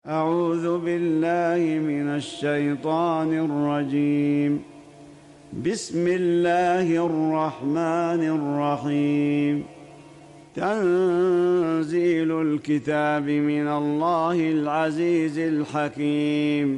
أعوذ بالله من الشيطان الرجيم. بسم الله الرحمن الرحيم. تنزيل الكتاب من الله العزيز الحكيم.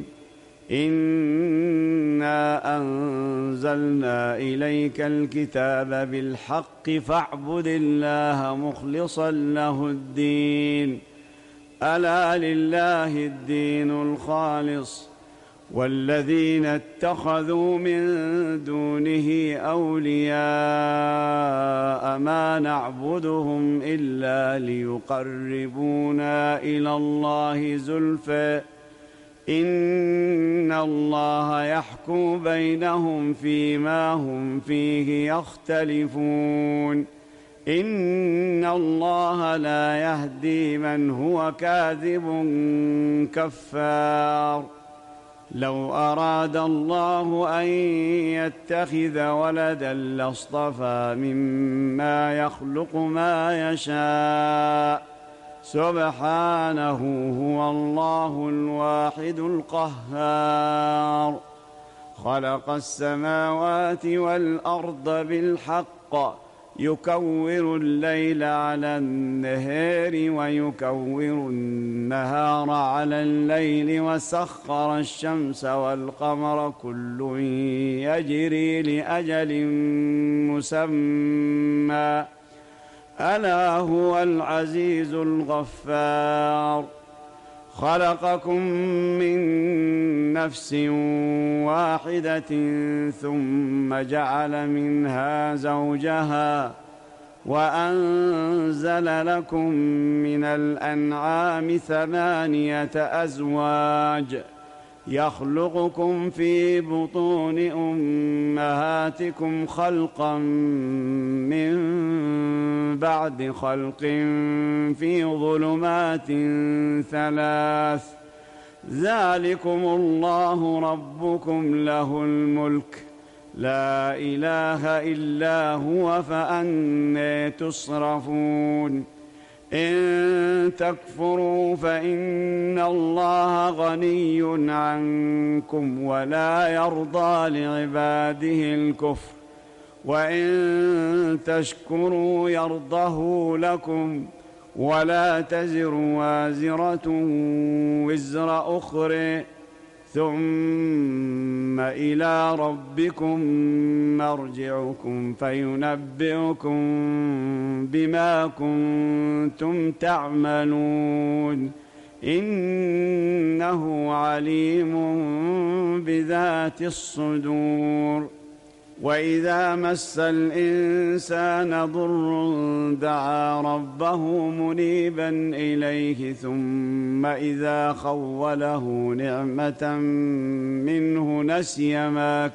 إنا أنزلنا إليك الكتاب بالحق فاعبد الله مخلصا له الدين. ألا لله الدين الخالص والذين اتخذوا من دونه أولياء ما نعبدهم إلا ليقربونا إلى الله زلفى إن الله يحكم بينهم فيما هم فيه يختلفون. إن الله لا يهدي من هو كاذب كفار. لو أراد الله أن يتخذ ولدا لاصطفى مما يخلق ما يشاء سبحانه هو الله الواحد القهار. خلق السماوات والأرض بالحق يكور الليل على النهار ويكور النهار على الليل وسخر الشمس والقمر كل يجري لأجل مسمى ألا هو العزيز الغفار. خلقكم من نفس واحدة ثم جعل منها زوجها وأنزل لكم من الأنعام 8 أزواج يخلقكم في بطون أمهاتكم خلقا من بعد خلق في ظلمات 3 ذلكم الله ربكم له الملك لا إله إلا هو فأنى تصرفون. إن تكفروا فإن الله غني عنكم ولا يرضى لعباده الكفر وإن تشكروا يرضه لكم ولا تزر وازرة وزر أخرى ثم إلى ربكم مرجعكم فينبئكم بما كنتم تعملون إنه عليم بذات الصدور. وإذا مس الإنسان ضر دعا ربه منيبا إليه ثم إذا خوله نعمة منه نسي ما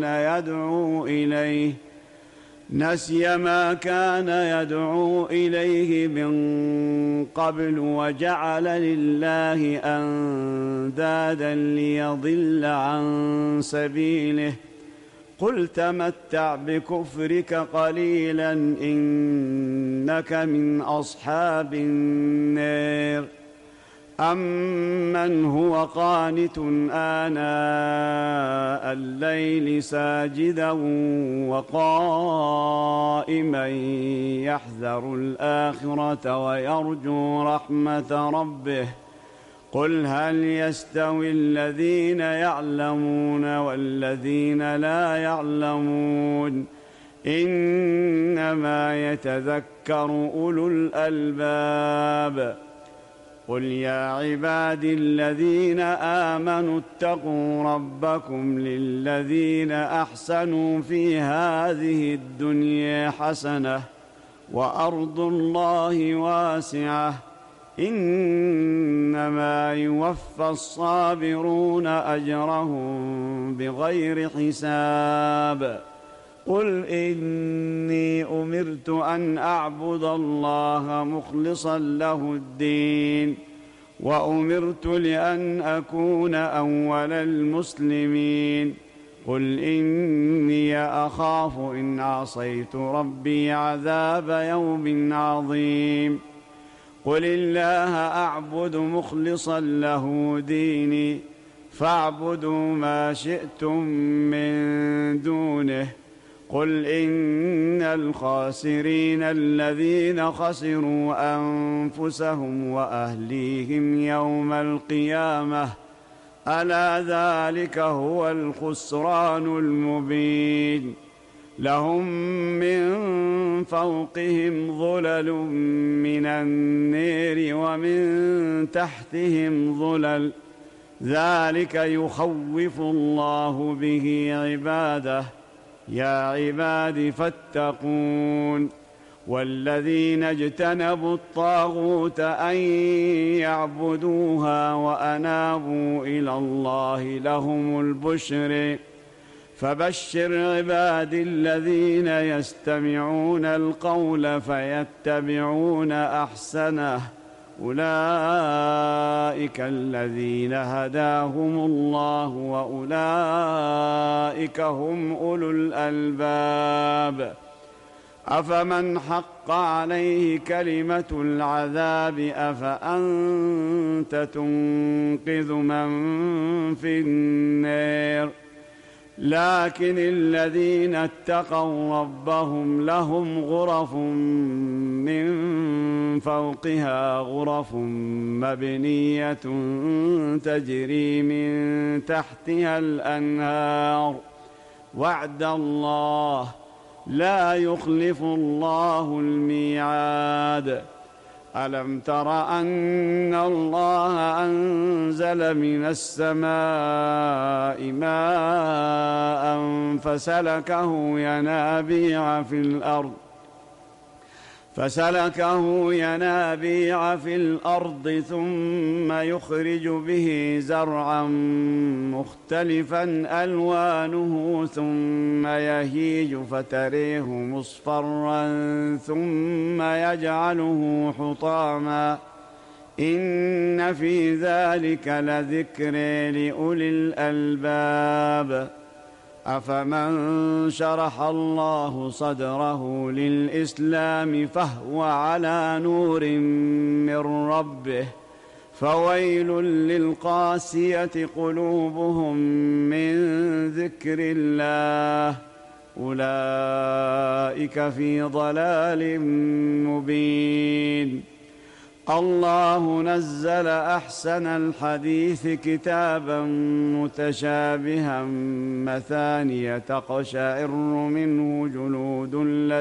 كان يدعو إليه من قبل وجعل لله أندادا ليضل عن سبيله. قل تمتع بكفرك قليلا إنك من أصحاب النار. أمن هو قانت آناء الليل ساجدا وقائما يحذر الآخرة ويرجو رحمة ربه قل هل يستوي الذين يعلمون والذين لا يعلمون إنما يتذكر أولو الألباب. قل يا عبادي الذين آمنوا اتقوا ربكم للذين أحسنوا في هذه الدنيا حسنة وأرض الله واسعة إنما يوفى الصابرون أجرهم بغير حساب. قل إني أمرت أن أعبد الله مخلصا له الدين وأمرت لأن أكون أول المسلمين. قل إني أخاف إن عصيت ربي عذاب يوم عظيم. قل الله أعبد مخلصا له ديني فاعبدوا ما شئتم من دونه. قل إن الخاسرين الذين خسروا أنفسهم وأهليهم يوم القيامة ألا ذلك هو الخسران المبين. لهم من فوقهم ظلل من النير ومن تحتهم ظلل ذلك يخوف الله به عباده. يا عباد فاتقون. والذين اجتنبوا الطاغوت أن يعبدوها وأنابوا إلى الله لهم البشر. فبشر عبادي الذين يستمعون القول فيتبعون أحسنه أولئك الذين هداهم الله وأولئك هم أولو الألباب. أفمن حق عليه كلمة العذاب أفأنت تنقذ من في النار. لكن الذين اتقوا ربهم لهم غرف من فوقها غرف مبنية تجري من تحتها الأنهار وعد الله لا يخلف الله الميعاد. ألم تر أن الله أنزل من السماء ماء فسلكه ينابيع في الأرض ثم يخرج به زرعا مختلفا ألوانه ثم يهيج فتريه مصفرا ثم يجعله حطاما إن في ذلك لذكر لأولي الألباب. أفمن شرح الله صدره للإسلام فهو على نور من ربه فويل للقاسية قلوبهم من ذكر الله أولئك في ضلال مبين. الله نزل أحسن الحديث كتابا متشابها مثانية تقشعر منه جلود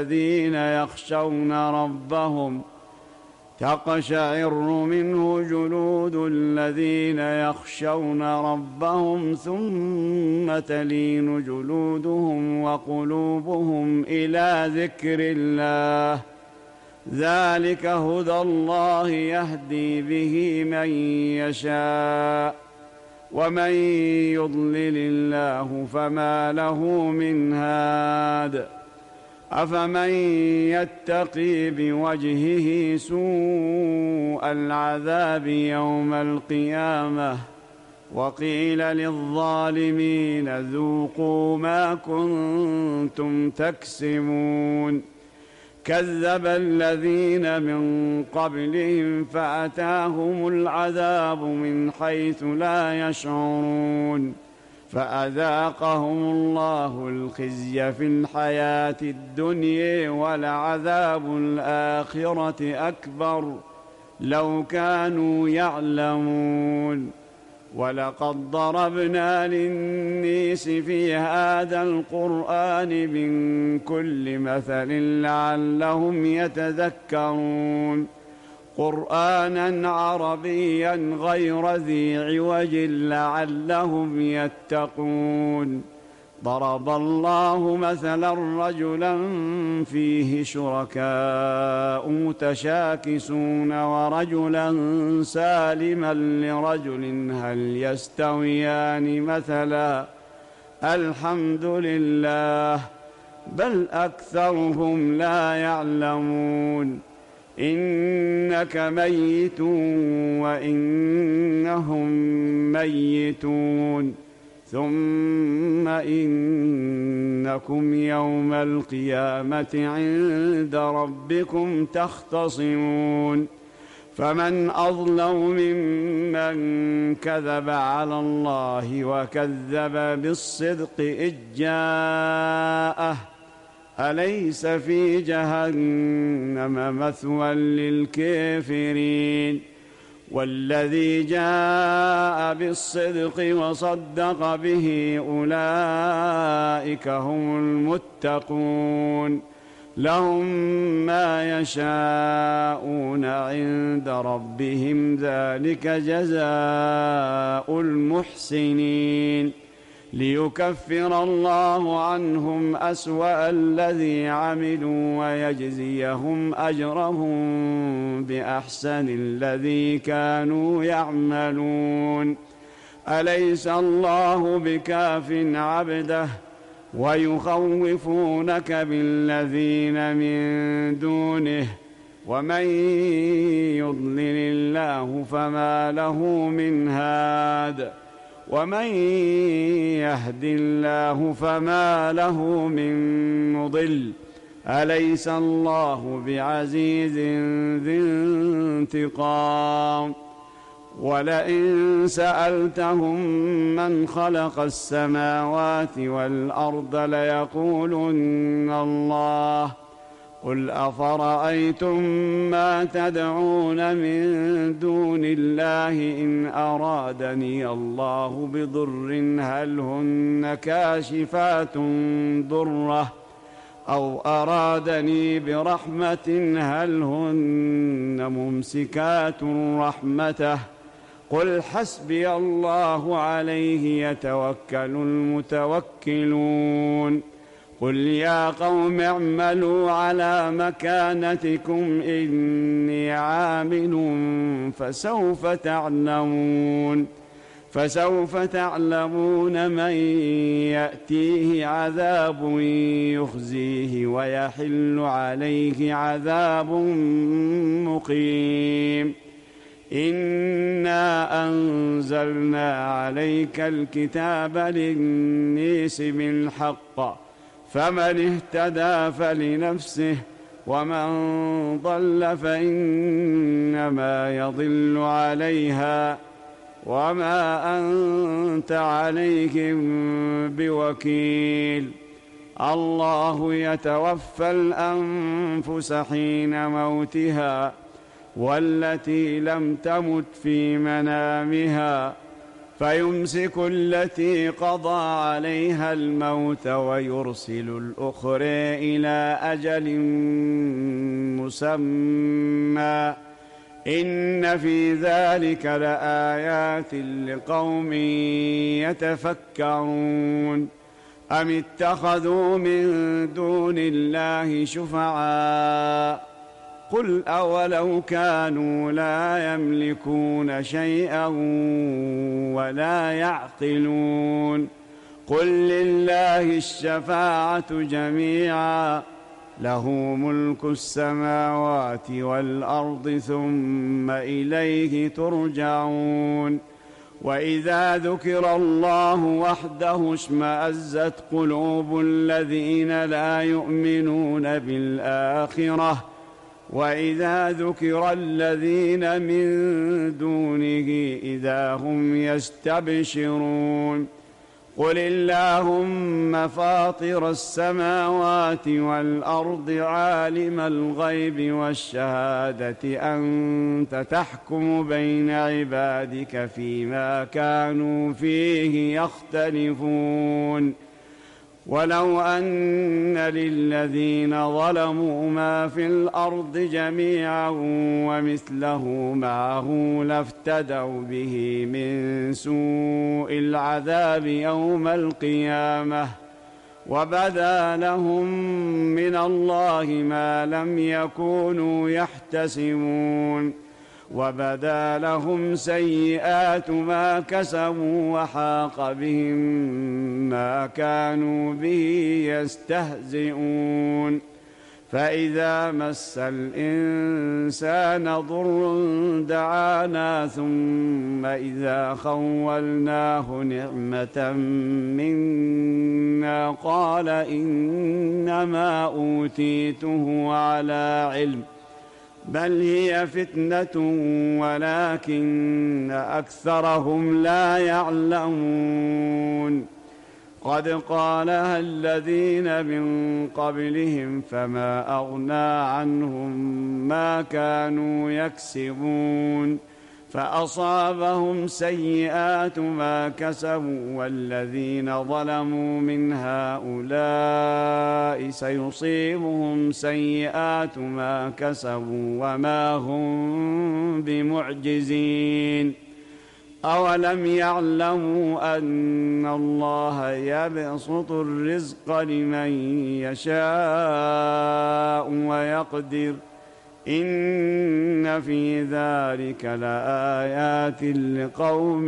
الذين يخشون ربهم ثم تلين جلودهم وقلوبهم إلى ذكر الله ذلك هدى الله يهدي به من يشاء ومن يضلل الله فما له من هاد. أفمن يتقي بوجهه سوء العذاب يوم القيامة وقيل للظالمين ذوقوا ما كنتم تكسبون. كذب الذين من قبلهم فأتاهم العذاب من حيث لا يشعرون فأذاقهم الله الخزي في الحياة الدنيا ولعذاب الآخرة أكبر لو كانوا يعلمون. ولقد ضربنا للناس في هذا القرآن من كل مثل لعلهم يتذكرون قرآنا عربيا غير ذي عوج لعلهم يتقون. ضرب الله مثلا رجلا فيه شركاء متشاكسون ورجلا سالما لرجل هل يستويان مثلا الحمد لله بل أكثرهم لا يعلمون. إنك ميت وإنهم ميتون ثم إنكم يوم القيامة عند ربكم تختصمون فمن أظلم ممن كذب على الله وكذب بالصدق إذ جاءه أليس في جهنم مثوى للكافرين والذي جاء بالصدق وصدق به أولئك هم المتقون لهم ما يشاءون عند ربهم ذلك جزاء المحسنين ليكفر الله عنهم أسوأ الذي عملوا ويجزيهم أجرهم بأحسن الذي كانوا يعملون أليس الله بكاف عبده ويخوفونك بالذين من دونه ومن يضلل الله فما له من هاد ومن يهد الله فما له من مضل أليس الله بعزيز ذي انتقام ولئن سألتهم من خلق السماوات والأرض ليقولن الله قل أفرأيتم ما تدعون من دون الله إن أرادني الله بضر هل هن كاشفات ضره أو أرادني برحمة هل هن ممسكات رحمته قل حسبي الله عليه يتوكل المتوكلون قل يا قوم اعملوا على مكانتكم إني عامل فسوف تعلمون من يأتيه عذاب يخزيه ويحل عليه عذاب مقيم إنا أنزلنا عليك الكتاب للناس بالحق فمن اهتدى فلنفسه ومن ضل فإنما يضل عليها وما أنت عليهم بوكيل الله يتوفى الأنفس حين موتها والتي لم تمت في منامها فيمسك التي قضى عليها الموت ويرسل الأخرى إلى أجل مسمى إن في ذلك لآيات لقوم يتفكرون أم اتخذوا من دون الله شفعاء قل أولو كانوا لا يملكون شيئا ولا يعقلون قل لله الشفاعة جميعا له ملك السماوات والأرض ثم إليه ترجعون وإذا ذكر الله وحده اشمأزت قلوب الذين لا يؤمنون بالآخرة وإذا ذكر الذين من دونه إذا هم يستبشرون قل اللهم فاطر السماوات والأرض عالم الغيب والشهادة أنت تحكم بين عبادك فيما كانوا فيه يختلفون ولو أن للذين ظلموا ما في الأرض جميعا ومثله معه لافتدوا به من سوء العذاب يوم القيامة وبدا لهم من الله ما لم يكونوا يحتسبون وبدا لهم سيئات ما كسبوا وحاق بهم ما كانوا به يستهزئون فإذا مس الإنسان ضر دعانا ثم إذا خولناه نعمة منا قال إنما أوتيته على علم بل هي فتنة ولكن أكثرهم لا يعلمون قد قالها الذين من قبلهم فما أغنى عنهم ما كانوا يكسبون فأصابهم سيئات ما كسبوا والذين ظلموا من هؤلاء سيصيبهم سيئات ما كسبوا وما هم بمعجزين أولم يعلموا أن الله يبسط الرزق لمن يشاء ويقدر إن في ذلك لآيات لقوم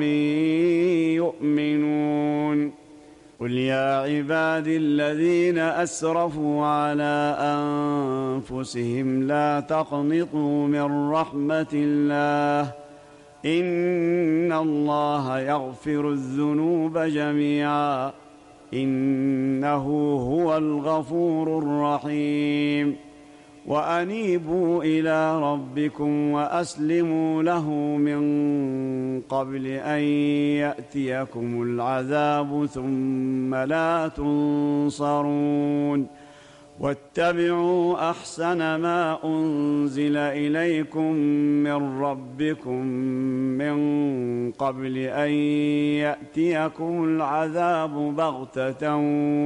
يؤمنون قل يا عبادي الذين أسرفوا على أنفسهم لا تقنطوا من رحمة الله إن الله يغفر الذنوب جميعا إنه هو الغفور الرحيم وأنيبوا إلى ربكم وأسلموا له من قبل أن يأتيكم العذاب ثم لا تنصرون واتبعوا أحسن ما أنزل إليكم من ربكم من قبل أن يأتيكم العذاب بغتة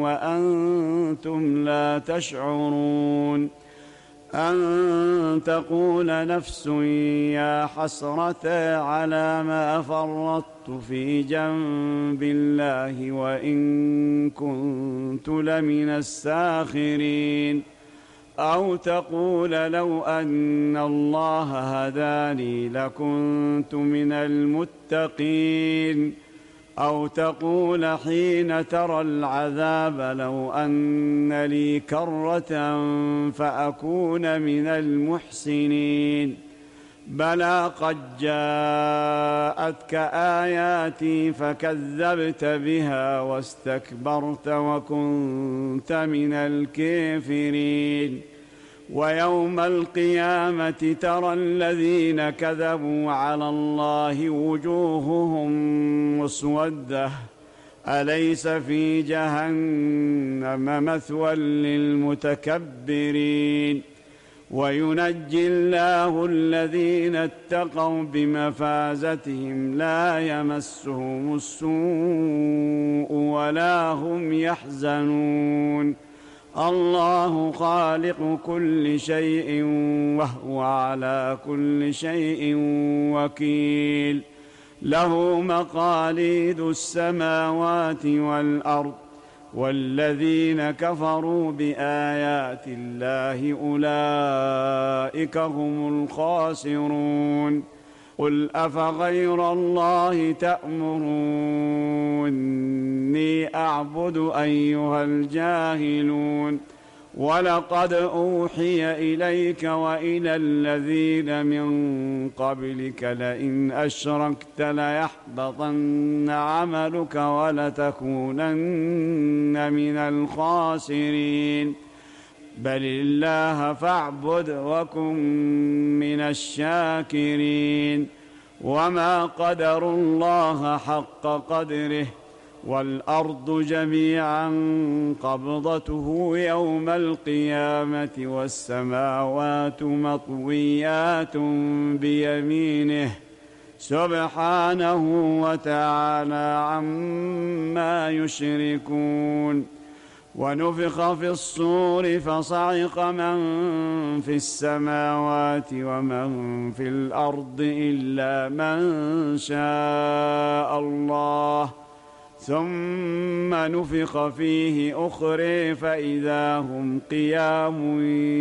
وأنتم لا تشعرون أن تقول نفس يا حسرة على ما فرطت في جنب الله وإن كنت لمن الساخرين أو تقول لو أن الله هداني لكنت من المتقين أو تقول حين ترى العذاب لو أن لي كرة فأكون من المحسنين بلى قد جاءتك آياتي فكذبت بها واستكبرت وكنت من الكافرين ويوم القيامة ترى الذين كذبوا على الله وجوههم مسودة أليس في جهنم مثوى للمتكبرين وينجي الله الذين اتقوا بمفازتهم لا يمسهم السوء ولا هم يحزنون الله خالق كل شيء وهو على كل شيء وكيل له مقاليد السماوات والأرض والذين كفروا بآيات الله أولئك هم الخاسرون قل أفغير الله تأمروني أعبد أيها الجاهلون ولقد أوحي إليك وإلى الذين من قبلك لئن أشركت ليحبطن عملك ولتكونن من الخاسرين بل الله فاعبد وكن من الشاكرين وما قدروا الله حق قدره والأرض جميعا قبضته يوم القيامة والسماوات مطويات بيمينه سبحانه وتعالى عما يشركون ونفخ في الصور فصعق من في السماوات ومن في الأرض إلا من شاء الله ثم نفخ فيه أخرى فإذا هم قيام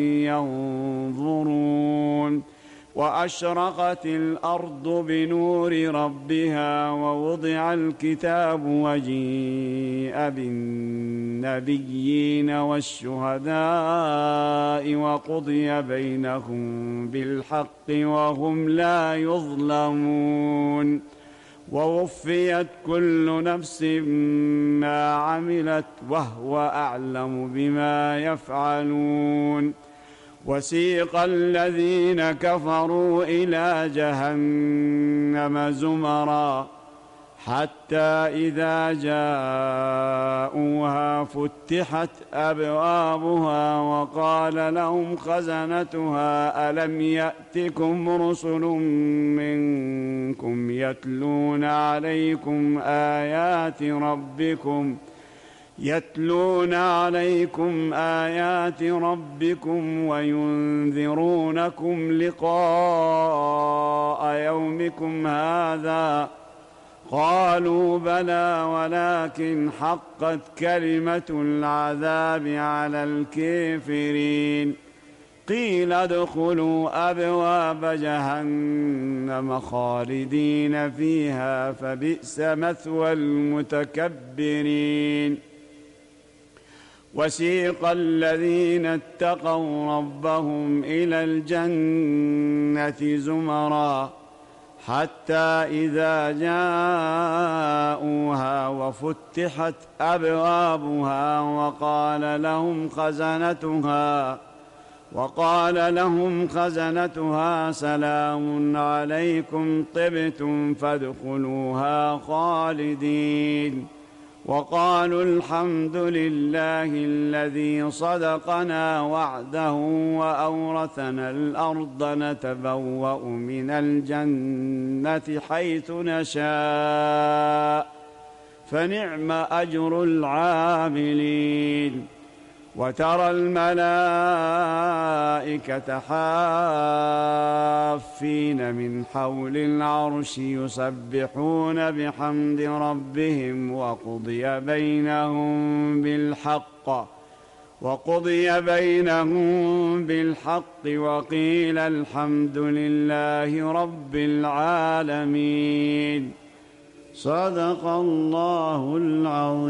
ينظرون وأشرقت الأرض بنور ربها ووضع الكتاب وجيء بالنبيين والشهداء وقضي بينهم بالحق وهم لا يظلمون ووفيت كل نفس ما عملت وهو أعلم بما يفعلون وسيق الذين كفروا إلى جهنم زمرا حتى إذا جاءوها فتحت أبوابها وقال لهم خزنتها ألم يأتكم رسل منكم يتلون عليكم آيات ربكم وينذرونكم لقاء يومكم هذا قالوا بلى ولكن حقت كلمة العذاب على الكافرين قيل ادخلوا أبواب جهنم خالدين فيها فبئس مثوى المتكبرين وسيق الذين اتقوا ربهم إلى الجنة زمرا حتى إذا جاءوها وفتحت أبوابها وقال لهم خزنتها سلام عليكم طبتم فادخلوها خالدين وقالوا الحمد لله الذي صدقنا وعده وأورثنا الأرض نتبوأ من الجنة حيث نشاء فنعم أجر العاملين وترى الملائكة حافين من حول العرش يسبحون بحمد ربهم وقضي بينهم بالحق وقيل الحمد لله رب العالمين صدق الله العظيم.